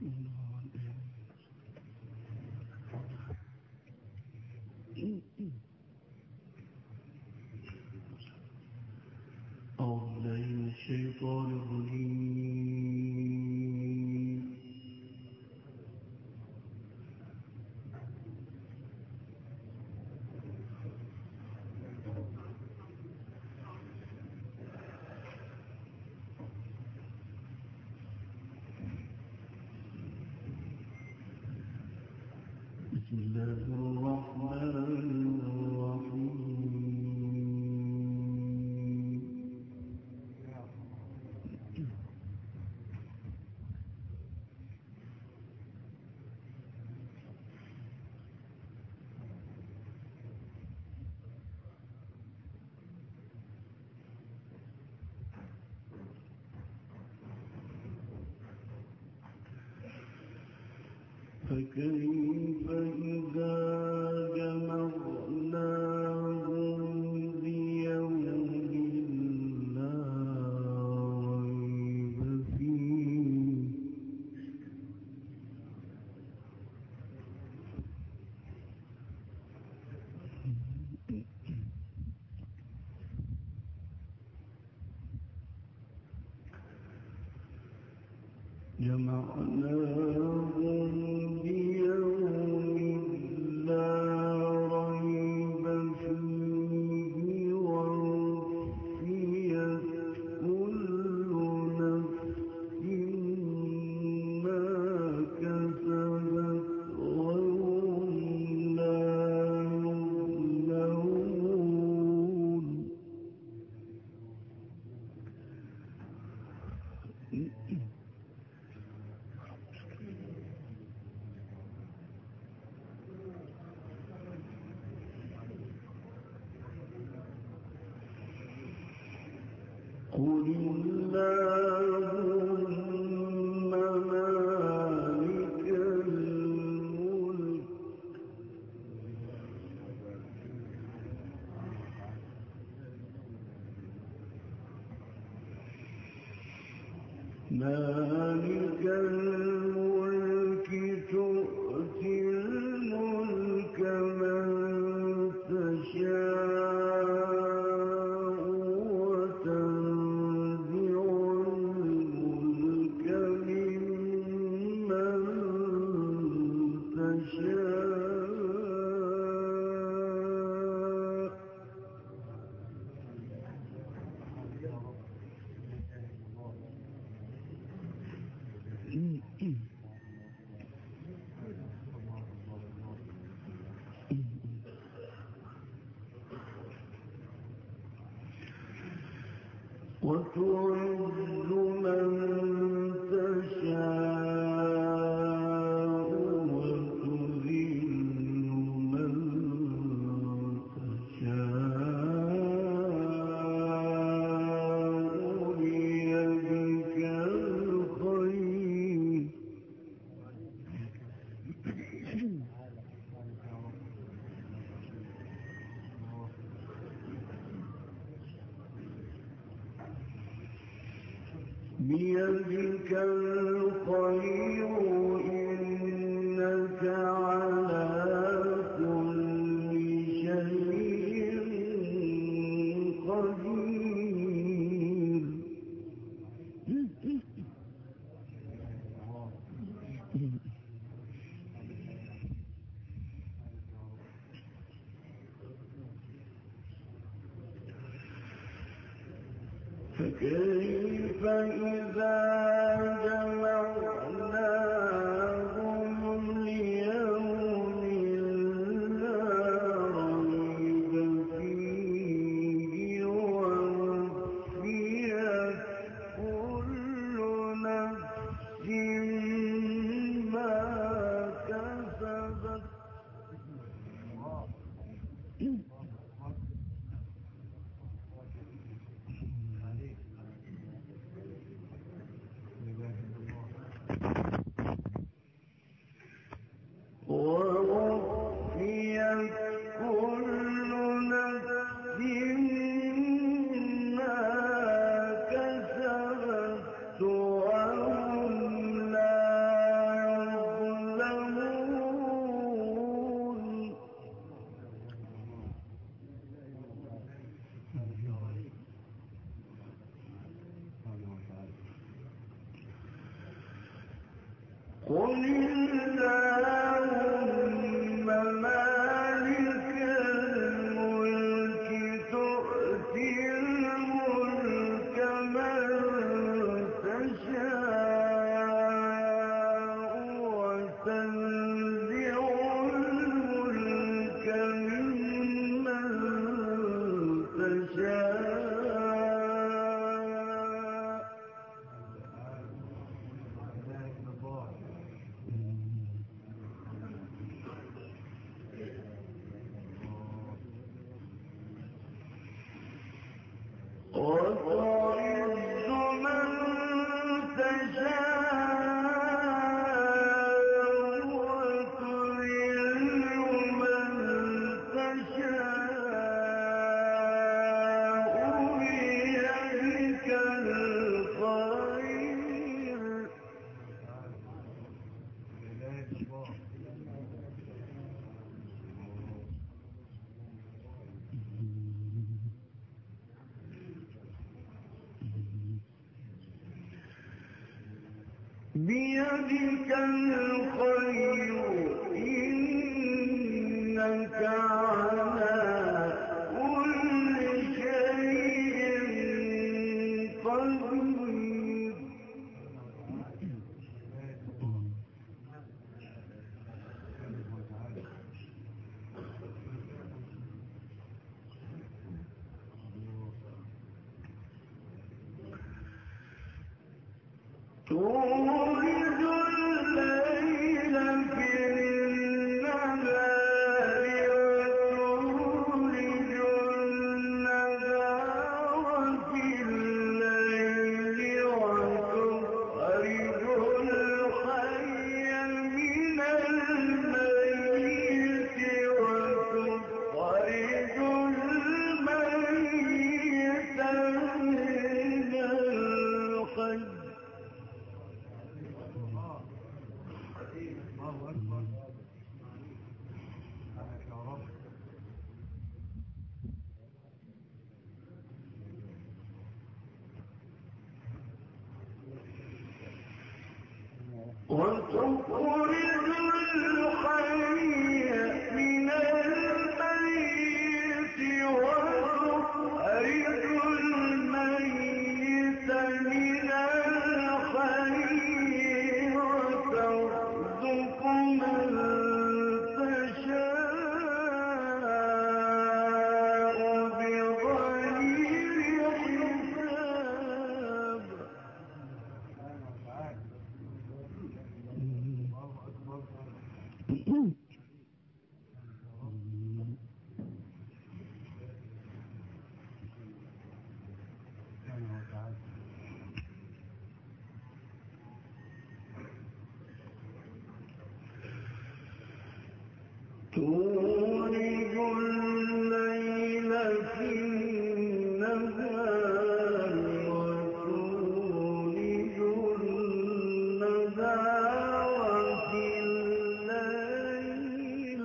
الشيطان الرجيم. بسم الله الرحمن الرحيم. فكيف إذا جمعناهم ليوم لا ريب فيه جمعناهم ليوم لا ريب فيه ووفيت كل نفس ما كسبت وهم لا يظلمون. قل اللهم مالك الملك تؤتي الملك من تشاء وتنزع الملك ممن تشاء وتعز من تشاء وتذل من تشاء بيدك الخير بيدك الخير إنك على كل شيء قدير. فكيف إذا جمعناهم ليوم لا ريب فيه ووفيت كل نفس ما كسبت بيدك الخير إنك على كل شيء قدير تولد الليل في النهار وتولد النهار في الليل وتخرج الحي من الميت وتخرج الميت من الحي. وتخرج الحي من الميت وتخرج الميت من الحي وترزق من تشاء بغير حساب. تولج الليل في النهار وتولج النهار في الليل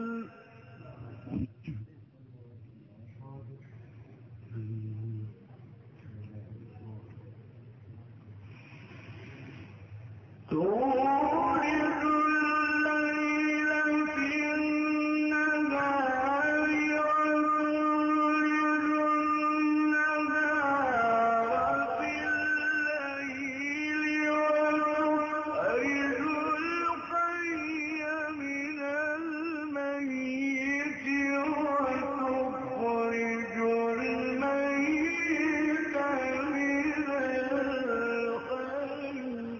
تولج الليل في النهار وتولج النهار في الليل وتخرج الحي من الميت وتخرج الميت من الحي.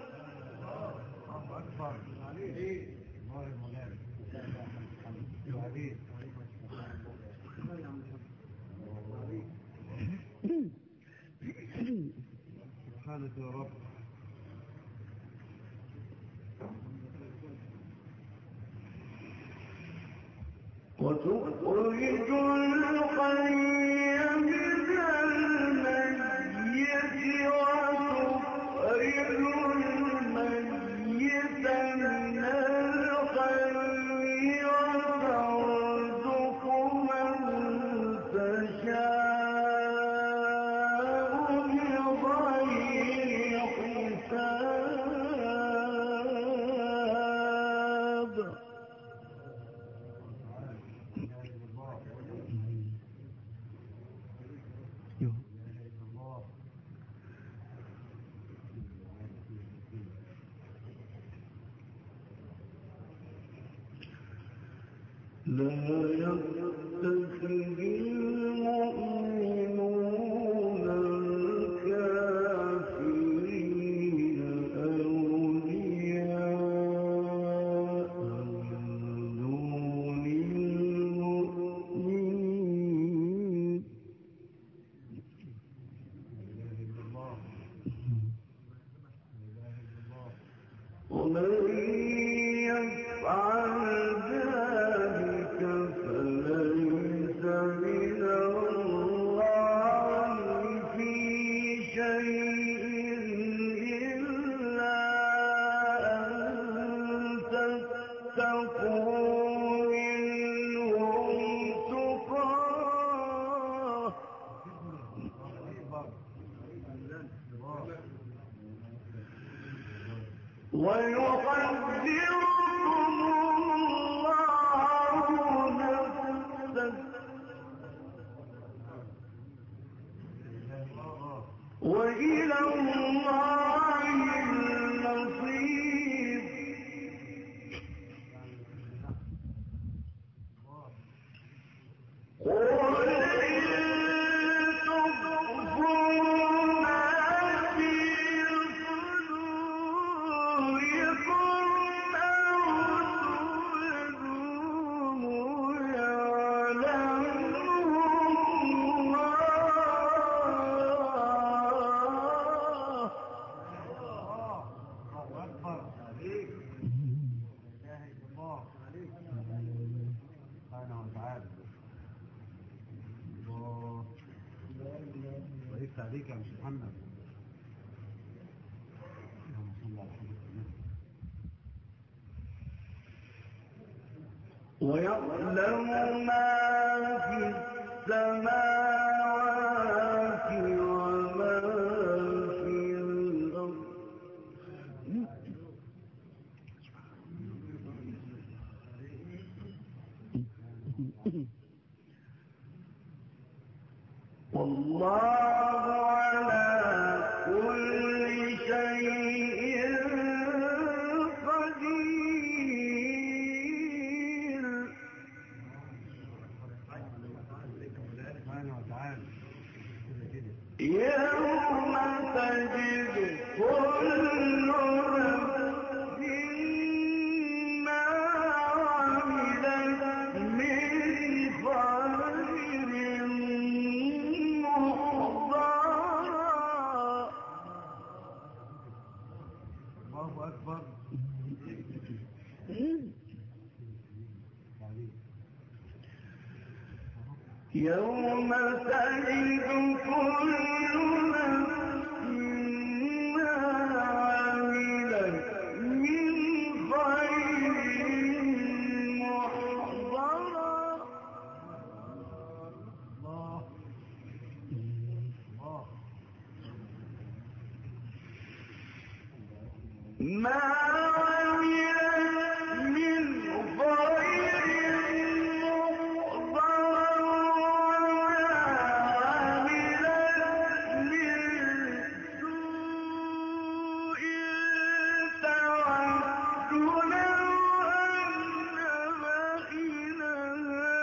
سبحانك يا رب. وتخرج الحي من الميت وتخرج الميت من الحي وترزق من تشاء بغير حساب. ومن يفعل ذلك فليس من الله في شيء إلا أن تتقوا منهم تقاه ويحذركم الله نفسه وإلى الله المصير قل إن تخفوا ما في صدوركم أو تبدوه يعلمه الله أكبر عليك شاهد الله عليك سبحانه وتعالى الله وقفت عليك يا مش محمد اللهم صل على حضرتك ويعلم ما في السماوات وما في الأرض والله على كل شيء قدير سبحانه وتعالى كده يوم تجد كل نفس ما عملت من خير محضرا الله أكبر يوم تجد كل نفس ما عملت من خير محضرا الله ما عملت من خير محضرا وما عملت من سوء تود لو أن بينها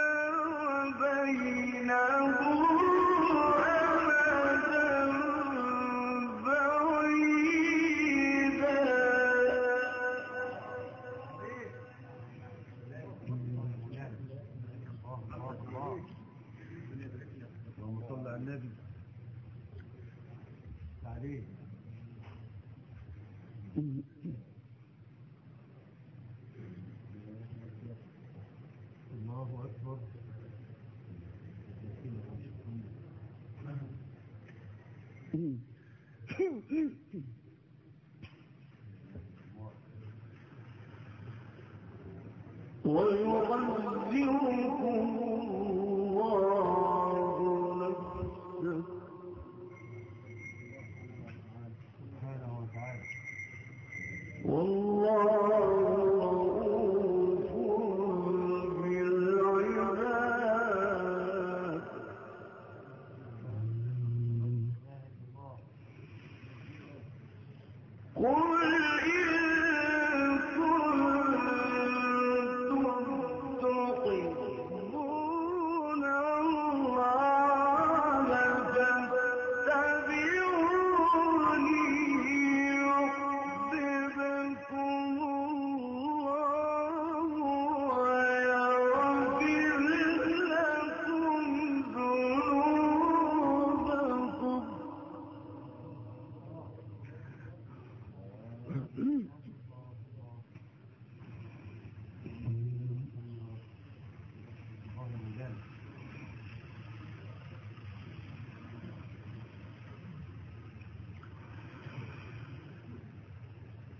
وبينه أمدا بعيدا اللهم صل على النبي عليه الله أكبر ويعذركم الله نفسه سبحانه وتعالى والله رؤوف بالعباد قل إن كنتم تحبون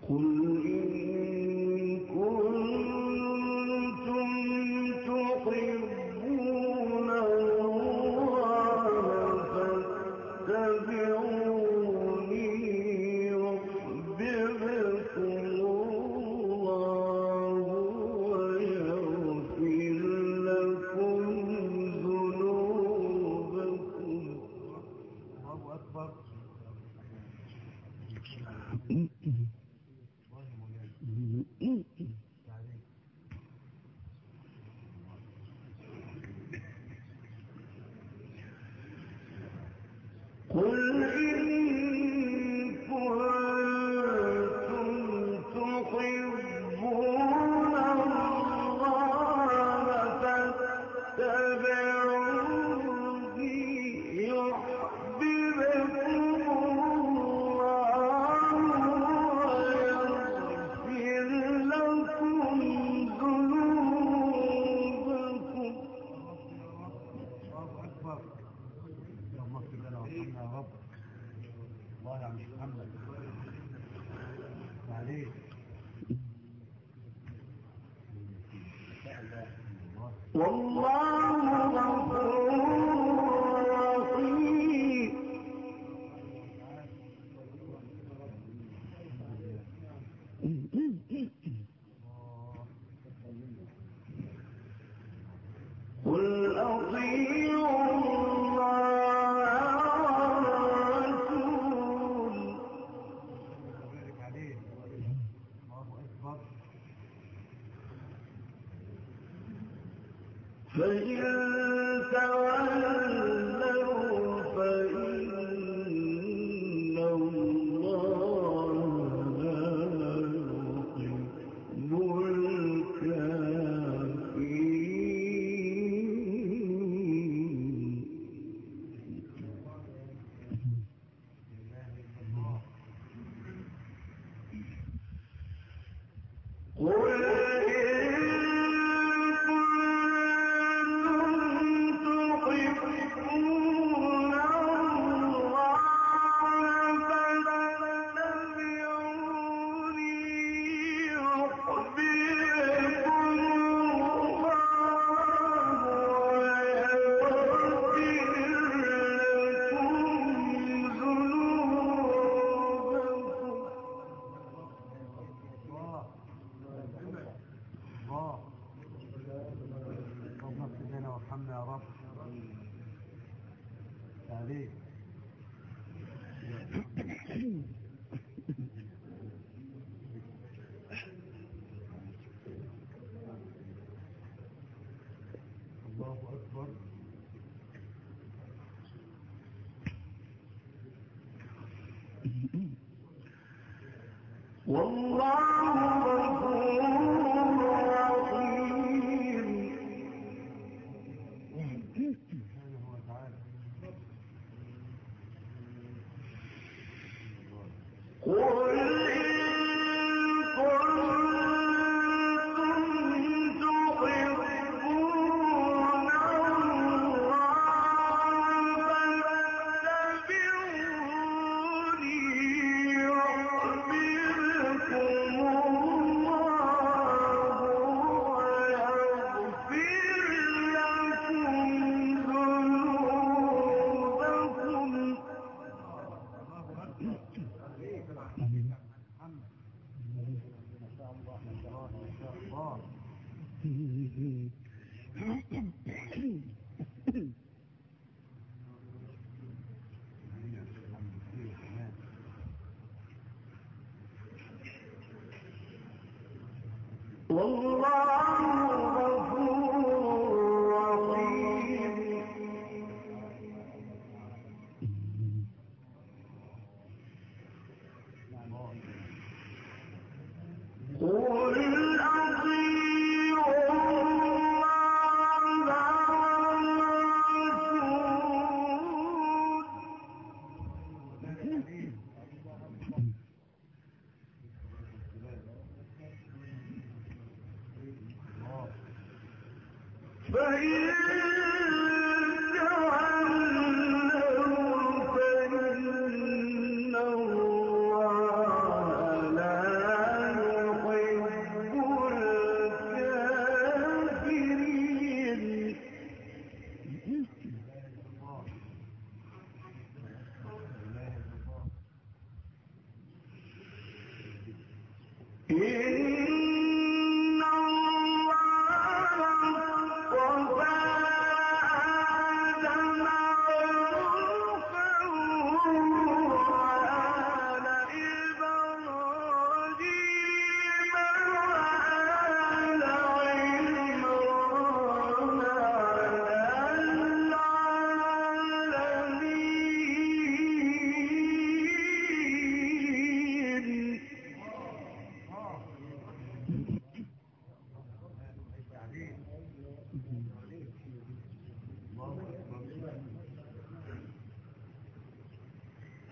فإن الله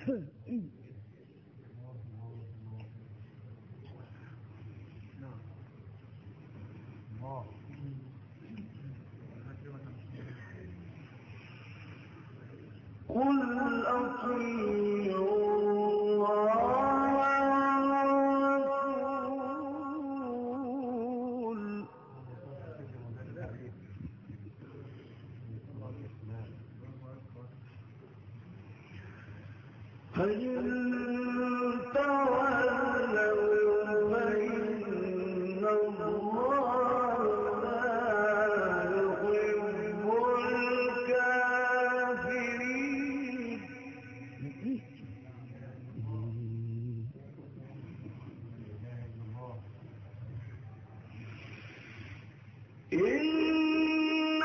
قل أطيعوا الله والرسول فإن تولوا فإن الله لا يحب الكافرين. إن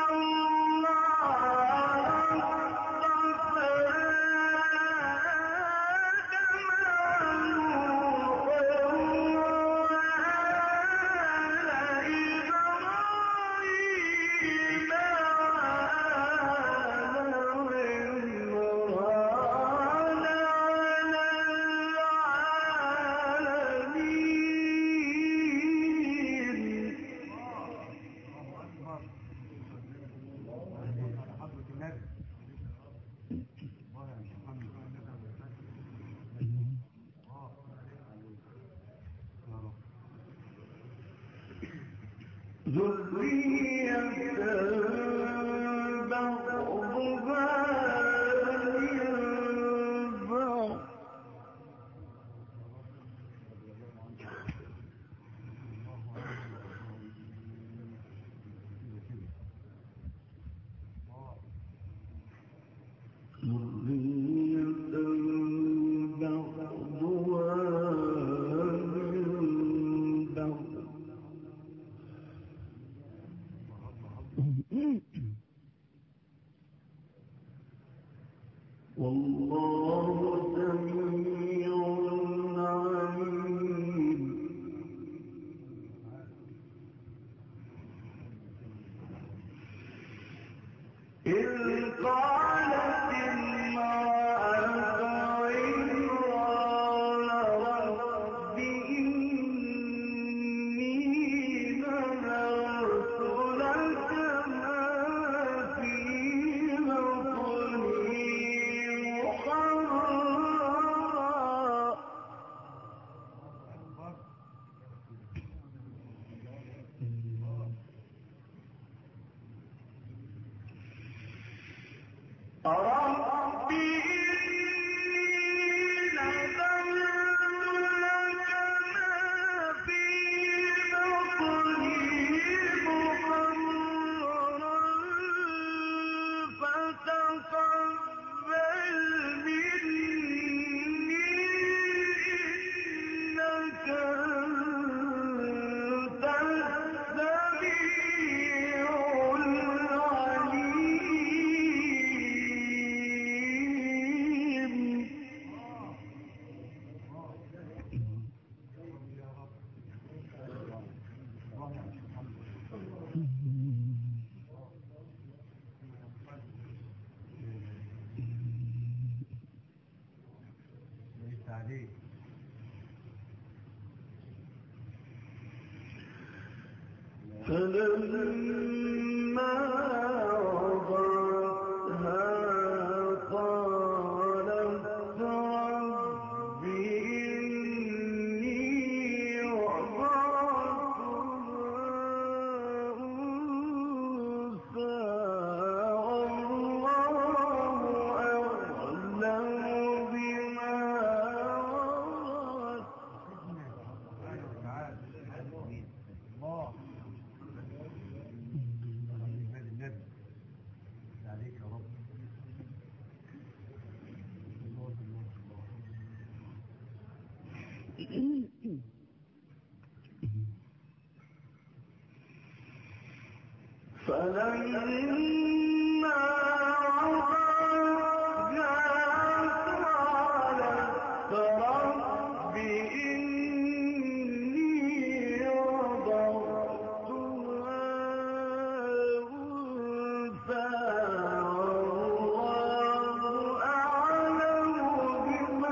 الله اصطفى ذرية بعضها من بعض. والله سميع عليم. إذ قالت امرأة عمران رب إني نذرت لك ما في بطني محررا. رب إني نذرت لك ما في بطني محررا فتقبل مني إنك أنت السميع العليم. فلما وضعتها قالت رب إني وضعتها أنثى والله أعلم بما وضعت. عليك يا رب. فلما وضعتها قالت رب إني وضعتها أنثى والله أعلم بما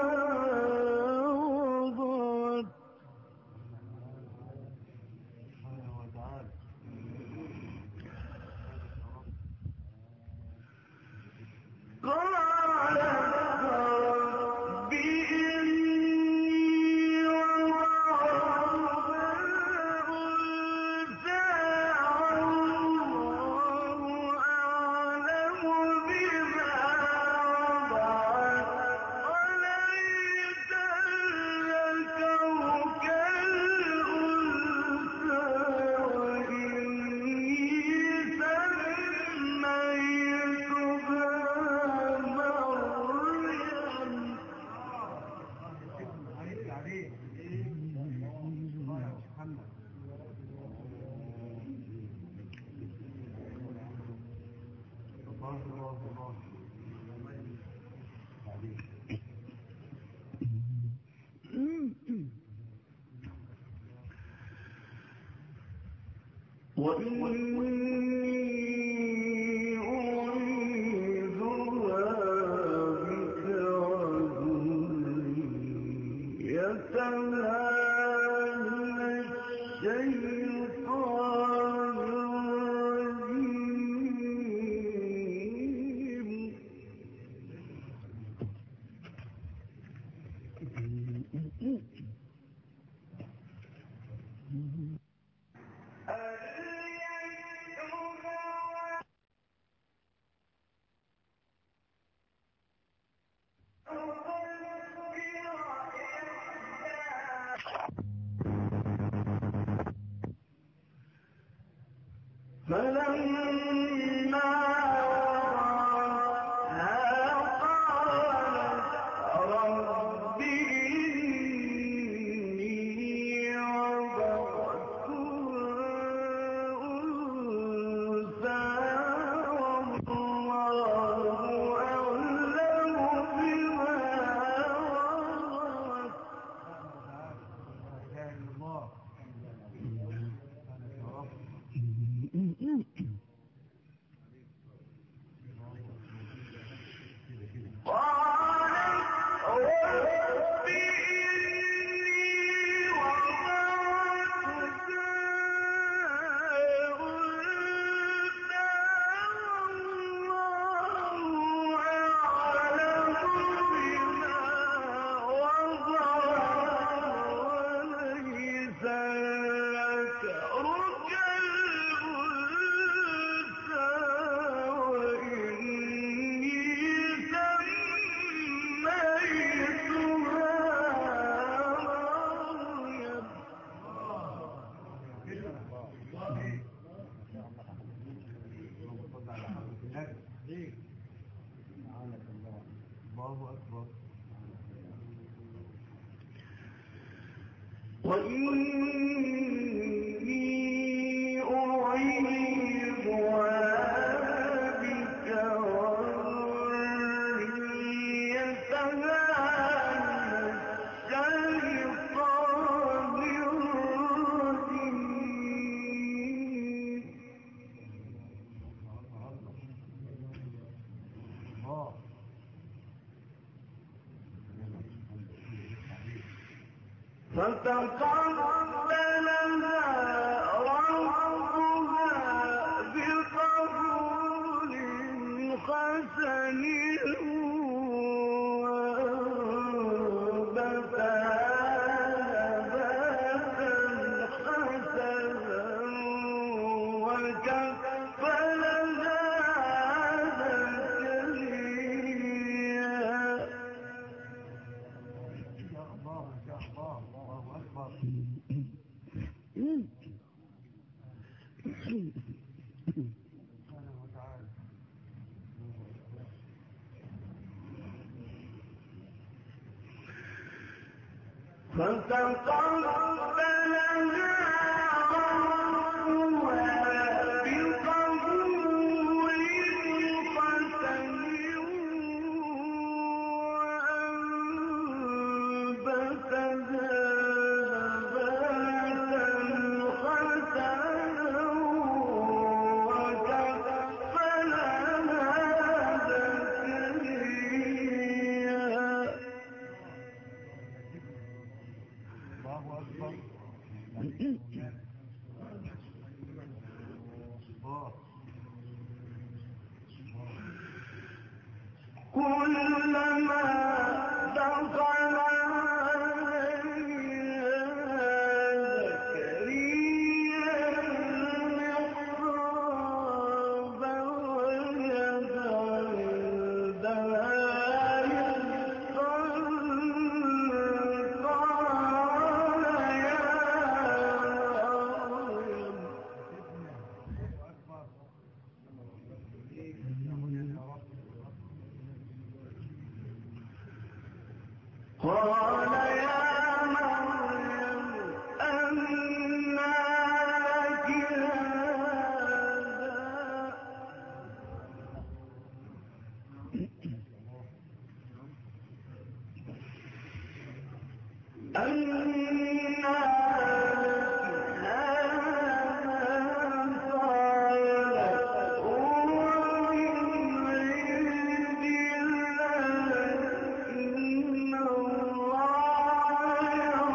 الله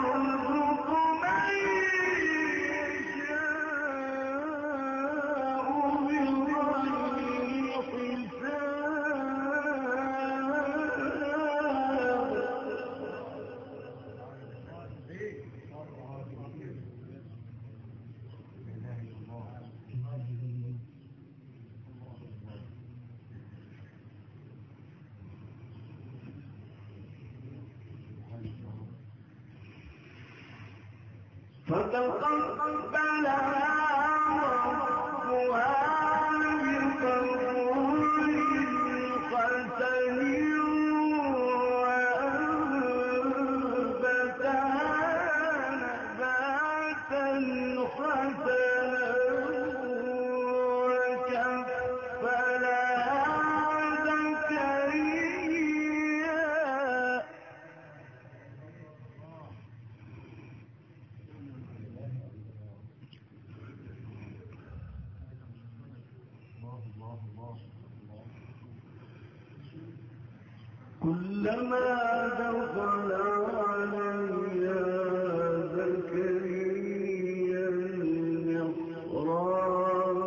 فتقبلها ربها بقبول حسن وأنبتها نباتا حسنا وكفلها زكريا كلما دخل عليها زكريا المحراب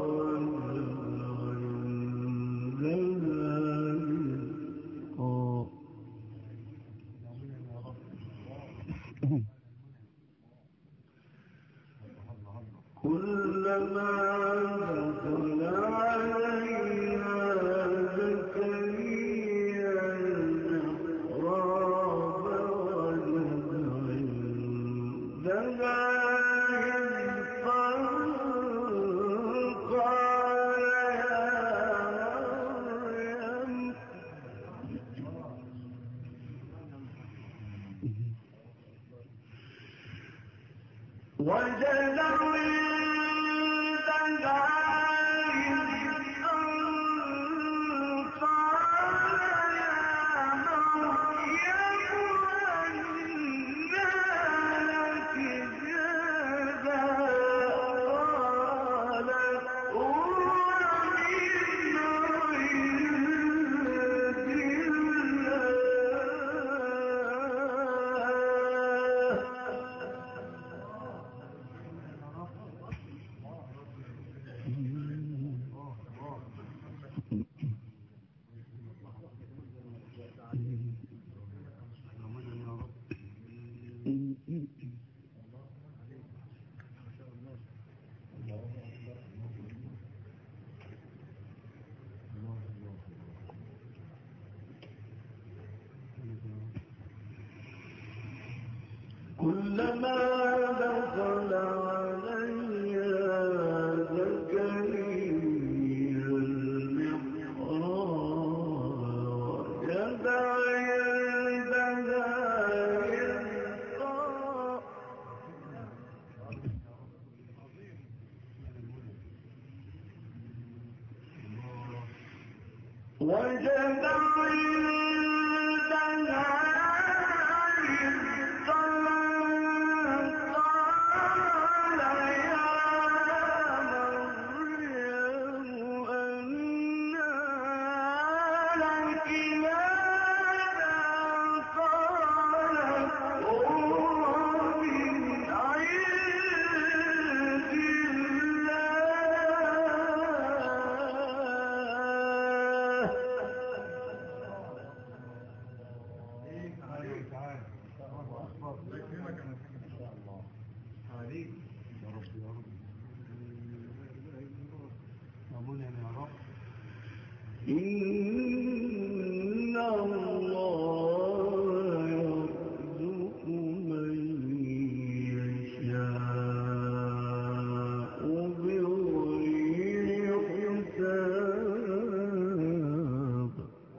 كلما دخل عليها زكريا المحراب وجد عندها رزقا قال يا مريم وجد عندها رزقا قال يا مريم أنى لك هذا قالت هو من كلما دخل عليها زكريا المحراب وجد عندها رزقا وجد عندها رزقا قال يا مريم أنى لك هذا قالت هو من عند إن الله يرزق من يشاء بغير حساب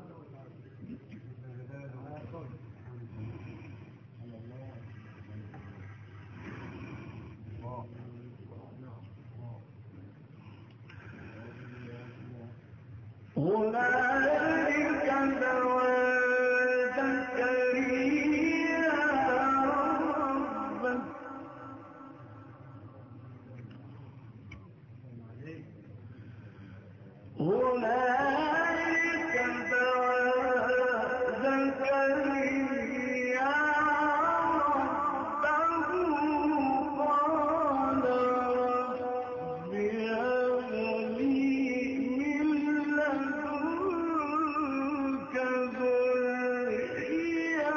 هنالك دعا زكريا ربه هنالك دعا زكريا ربه قال رب هب لي من لدنك ذرية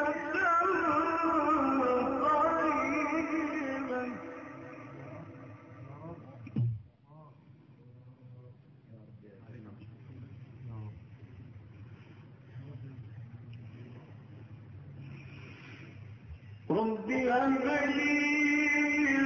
طيبة رب هب لي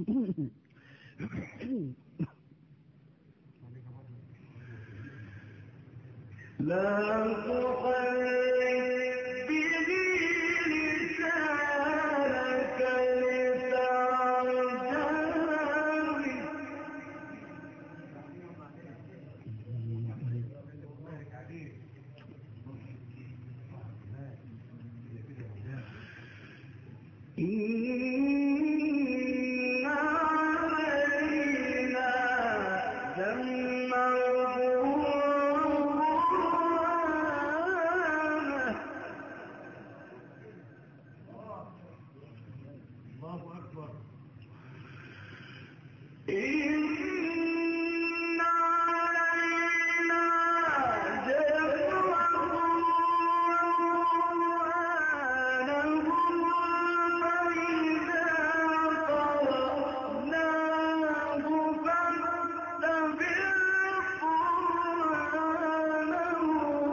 لا تحرك به لسانك لتعجل به إن علينا جمعه وقرآنه الله أكبر. إن علينا جمعه وقرآنه فإذا قرأناه فاتبع قرآنه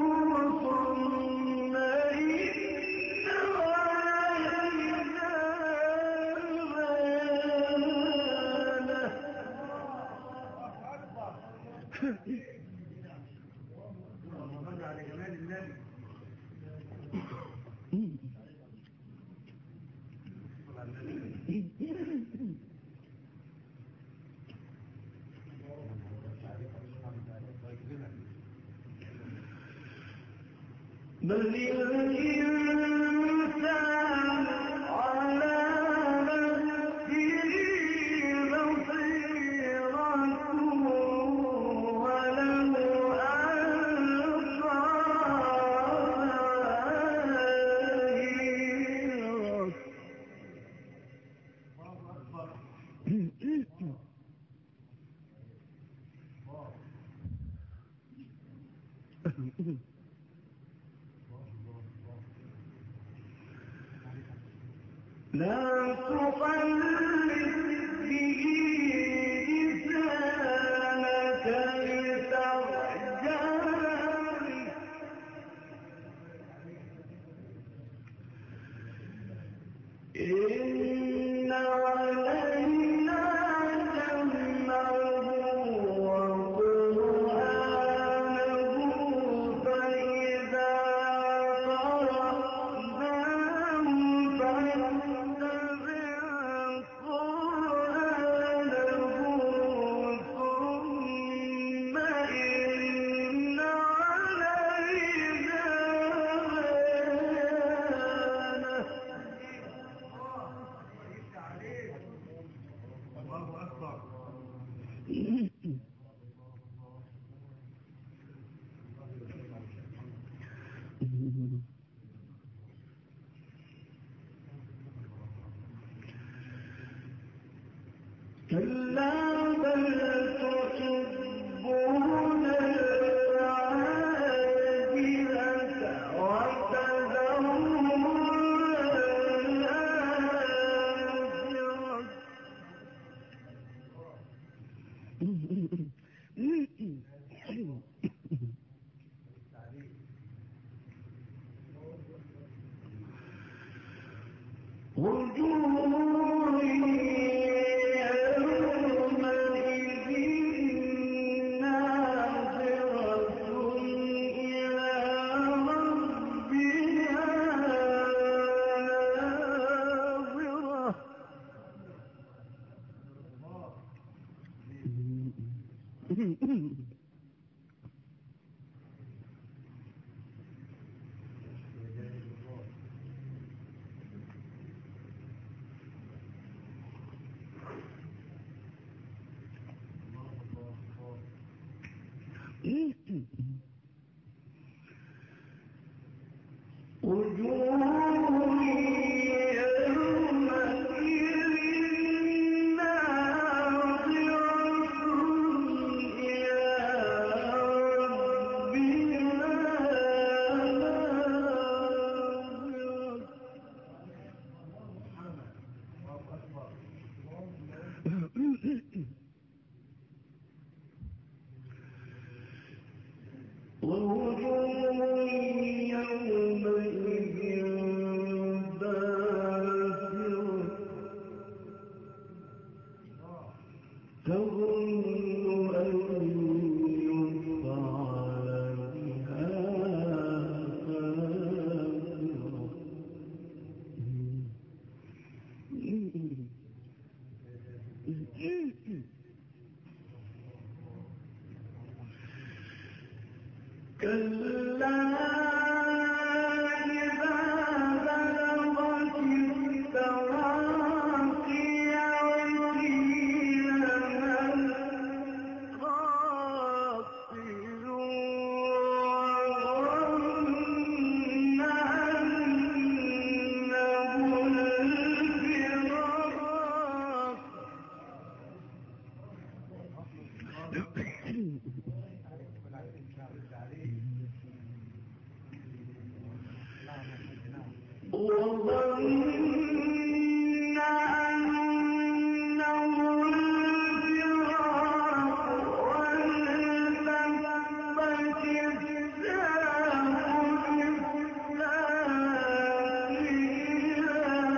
ثم إن علينا اللهم صل على جمال النبي. بل الإنسان على نفسه بصيرة ولو ألقى معاذيره لا تخلف به لسانك لتعجل به إن علينا جمعه وقرآنه فإذا قرأناه فاتبع قرآنه ثم إن علينا بيانه الله أكبر. كلا بل تحبون العاجلة وتذرون الآخرة وجوه يومئذ ناظرة إلى ربها ناظرة وجوه يومئذ ناظرة إلى ربها ناظرة تظن أن يفعل بها فاقرة كلا إذا بلغت التراقي وقيل من راق وظن أنه الفراق وظن أنه الفراق والتفت الساق بالساق إلى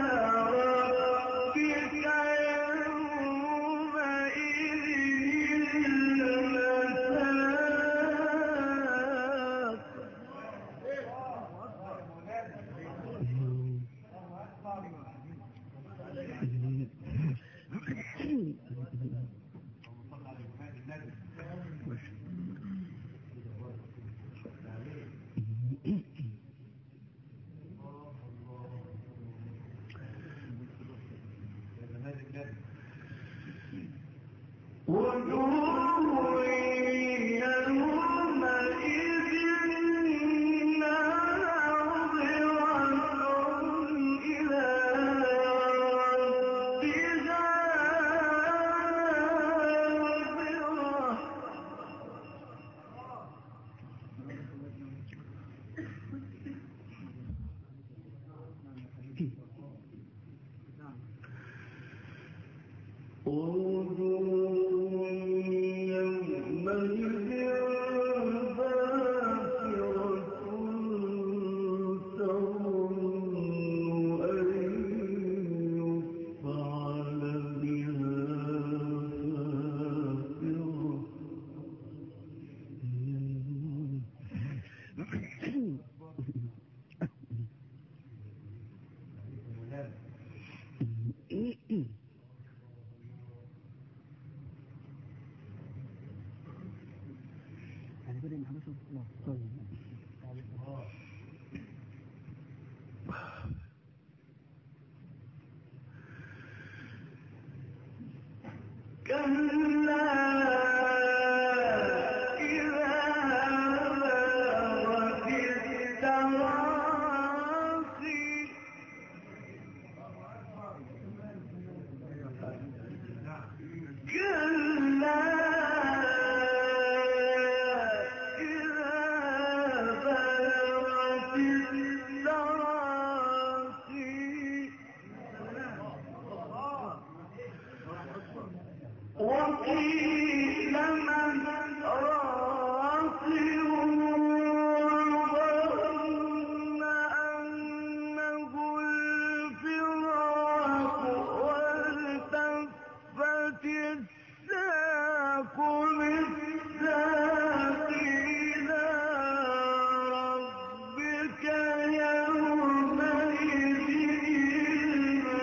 ربك يومئذ المساق وجوه يومئذ ناظرة إلى ربها ووجوه يومئذ باسرة تظن أن يفعل بها فاقرة كلا إذا بلغت التراقي كلا إذا بلغت التراقي وقيل من راق وظن أنه الفراق والتفت الساق بالساق إلى ربك يومئذ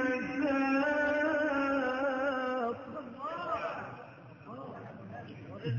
المساق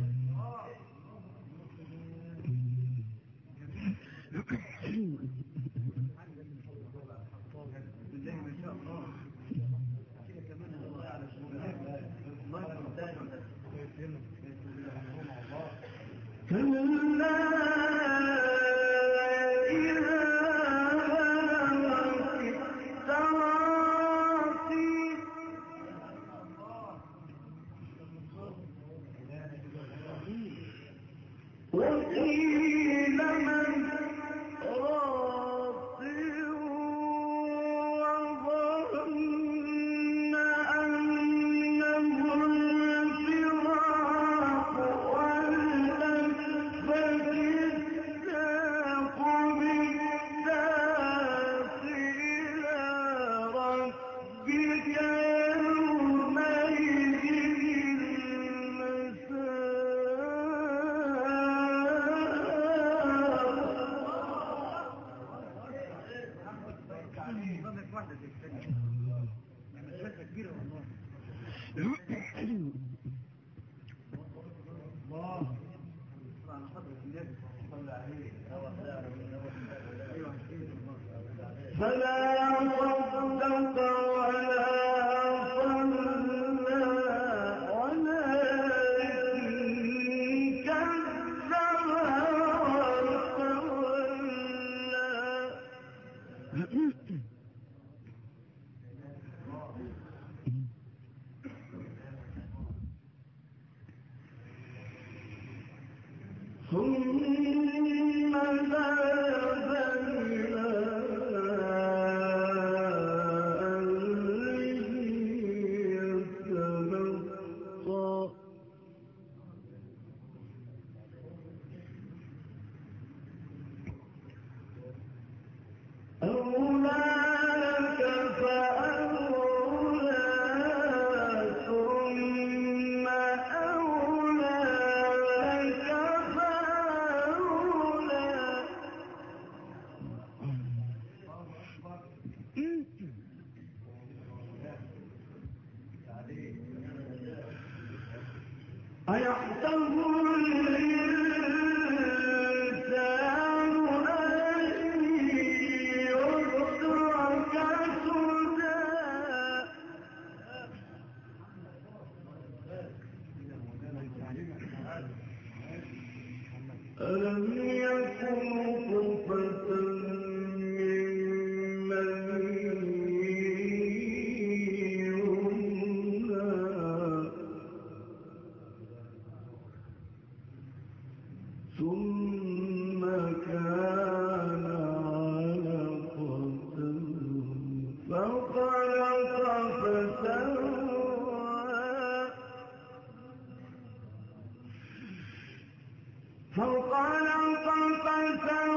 فلا صدق ولا صلى ولكن كذب وتولى ثم ذهب إلى أهله يتمطى أولى لك فأولى ثم أولى لك فأولى أيحسب الإنسان أن يترك سدى ألم يكن نطفة من مني يمنى ثم كان علقة فخلق فسوى فخلق فسوى